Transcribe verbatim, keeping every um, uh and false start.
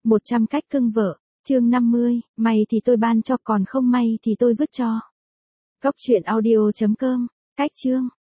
một trăm cách cưng vợ, chương năm mươi, may thì tôi ban cho còn không may thì tôi vứt cho. Góc truyện audio chấm com, cách chương.